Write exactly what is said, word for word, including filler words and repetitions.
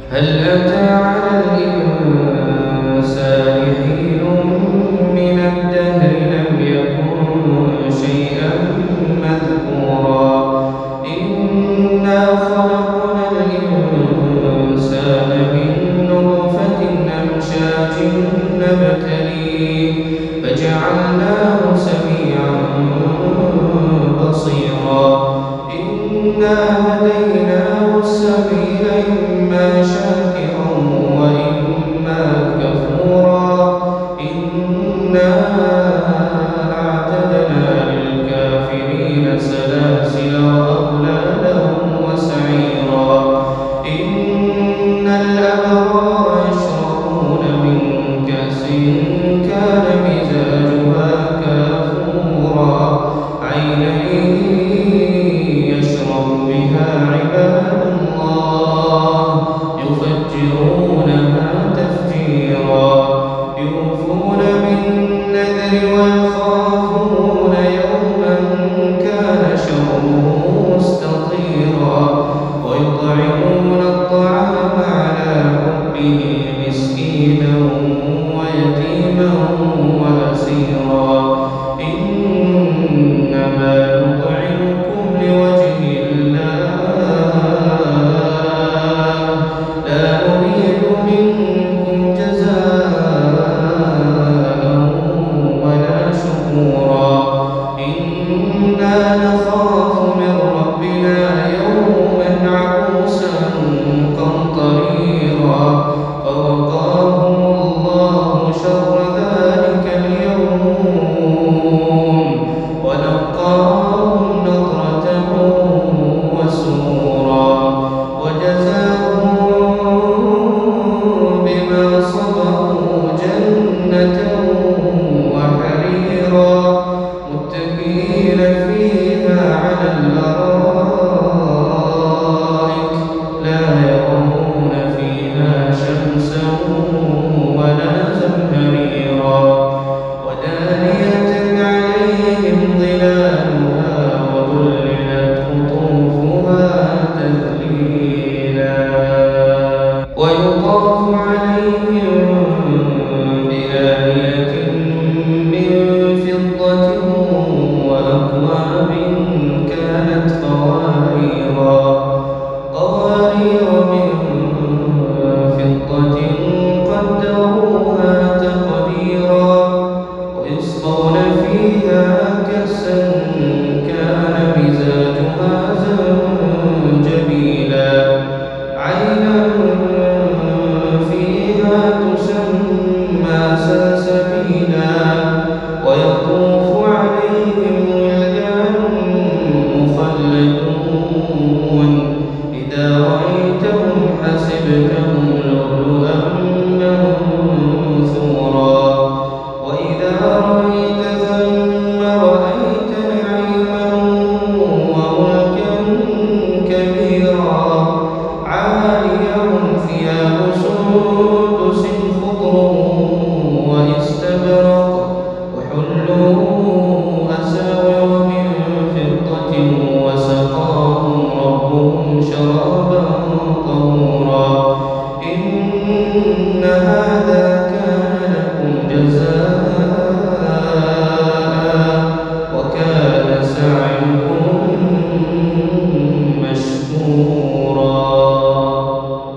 هل أتى على الإنسان حين من الدهر لم يكن شيئا مذكورا إنا خلقنا الإنسان من نطفة أمشاج نبتليه فجعلناه سميعا بصيرا إنا هديناه السبيل إما شاكرا وإما كفورا إنا أعتدنا للكافرين سلاسل وأغلالا وسعيرا إن الأبرار يشربون من كأس كان مزاجها كافورا عينا يشرب بها عباد الله يفجرونها تفجيرا يوفون بالنذر